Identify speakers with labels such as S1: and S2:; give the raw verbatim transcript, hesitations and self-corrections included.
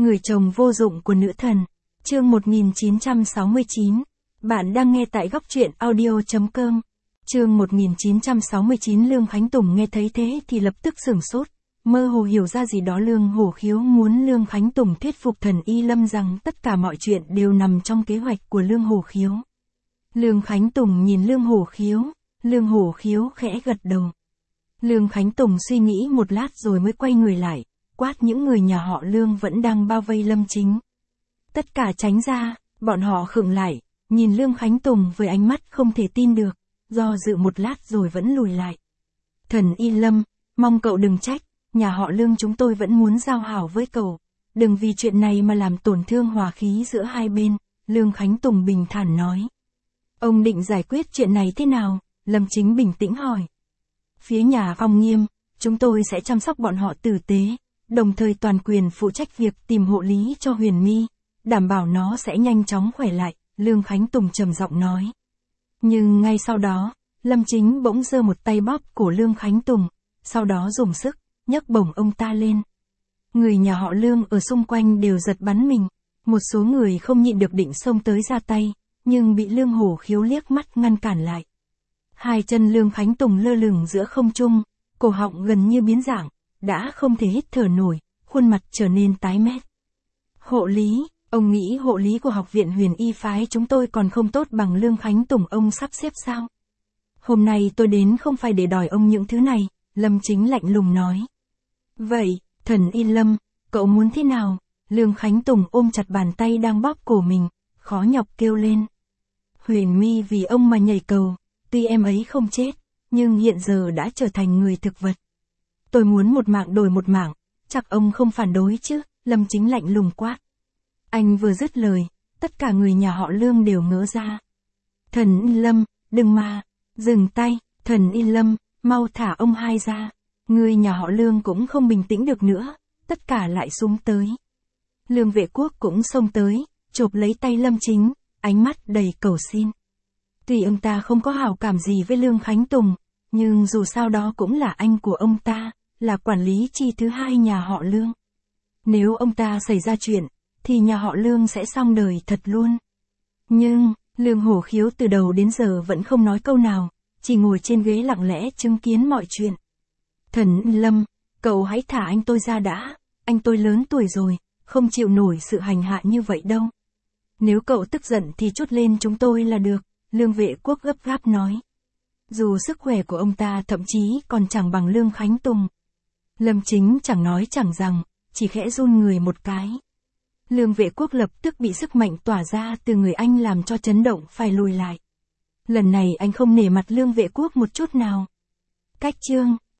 S1: Người chồng vô dụng của nữ thần. Chương một nghìn chín trăm sáu mươi chín. Bạn đang nghe tại góc truyện audio chấm com. Chương một nghìn chín trăm sáu mươi chín. Lương Khánh Tùng nghe thấy thế thì lập tức sửng sốt, mơ hồ hiểu ra gì đó. Lương Hổ Khiếu muốn Lương Khánh Tùng thuyết phục Thần Y Lâm rằng tất cả mọi chuyện đều nằm trong kế hoạch của Lương Hổ Khiếu. Lương Khánh Tùng nhìn Lương Hổ Khiếu, Lương Hổ Khiếu khẽ gật đầu. Lương Khánh Tùng suy nghĩ một lát rồi mới quay người lại, quát những người nhà họ Lương vẫn đang bao vây Lâm Chính. Tất cả tránh ra. Bọn họ khựng lại, nhìn Lương Khánh Tùng với ánh mắt không thể tin được, do dự một lát rồi vẫn lùi lại. Thần Y Lâm, mong cậu đừng trách, nhà họ Lương chúng tôi vẫn muốn giao hảo với cậu, đừng vì chuyện này mà làm tổn thương hòa khí giữa hai bên, Lương Khánh Tùng bình thản nói. Ông định giải quyết chuyện này thế nào? Lâm Chính bình tĩnh hỏi. Phía nhà Phong Nghiêm, chúng tôi sẽ chăm sóc bọn họ tử tế, đồng thời toàn quyền phụ trách việc tìm hộ lý cho Huyền My, đảm bảo nó sẽ nhanh chóng khỏe lại, Lương Khánh Tùng trầm giọng nói. Nhưng ngay sau đó, Lâm Chính bỗng giơ một tay bóp cổ Lương Khánh Tùng, sau đó dùng sức, nhấc bổng ông ta lên. Người nhà họ Lương ở xung quanh đều giật bắn mình, một số người không nhịn được định xông tới ra tay, nhưng bị Lương Hổ Khiếu liếc mắt ngăn cản lại. Hai chân Lương Khánh Tùng lơ lửng giữa không trung, cổ họng gần như biến dạng, đã không thể hít thở nổi, khuôn mặt trở nên tái mét. Hộ lý, ông nghĩ hộ lý của học viện Huyền Y phái chúng tôi còn không tốt bằng Lương Khánh Tùng ông sắp xếp sao? Hôm nay tôi đến không phải để đòi ông những thứ này, Lâm Chính lạnh lùng nói. Vậy, Thần Y Lâm, cậu muốn thế nào? Lương Khánh Tùng ôm chặt bàn tay đang bóp cổ mình, khó nhọc kêu lên. Huyền My vì ông mà nhảy cầu, tuy em ấy không chết, nhưng hiện giờ đã trở thành người thực vật. Tôi muốn một mạng đổi một mạng, chắc ông không phản đối chứ, Lâm Chính lạnh lùng quát. Anh vừa dứt lời, tất cả người nhà họ Lương đều ngỡ ra. Thần Y Lâm, đừng mà, dừng tay, Thần Y Lâm, mau thả ông hai ra. Người nhà họ Lương cũng không bình tĩnh được nữa, tất cả lại xúm tới. Lương Vệ Quốc cũng xông tới, chộp lấy tay Lâm Chính, ánh mắt đầy cầu xin. Tuy ông ta không có hảo cảm gì với Lương Khánh Tùng, nhưng dù sao đó cũng là anh của ông ta, là quản lý chi thứ hai nhà họ Lương. Nếu ông ta xảy ra chuyện, thì nhà họ Lương sẽ xong đời thật luôn. Nhưng, Lương Hổ Khiếu từ đầu đến giờ vẫn không nói câu nào, chỉ ngồi trên ghế lặng lẽ chứng kiến mọi chuyện. Thần Lâm, cậu hãy thả anh tôi ra đã, anh tôi lớn tuổi rồi, không chịu nổi sự hành hạ như vậy đâu. Nếu cậu tức giận thì trút lên chúng tôi là được, Lương Vệ Quốc gấp gáp nói. Dù sức khỏe của ông ta thậm chí còn chẳng bằng Lương Khánh Tùng. Lâm Chính chẳng nói chẳng rằng, chỉ khẽ run người một cái. Lương Vệ Quốc lập tức bị sức mạnh tỏa ra từ người anh làm cho chấn động phải lùi lại. Lần này anh không nể mặt Lương Vệ Quốc một chút nào. Cách chương,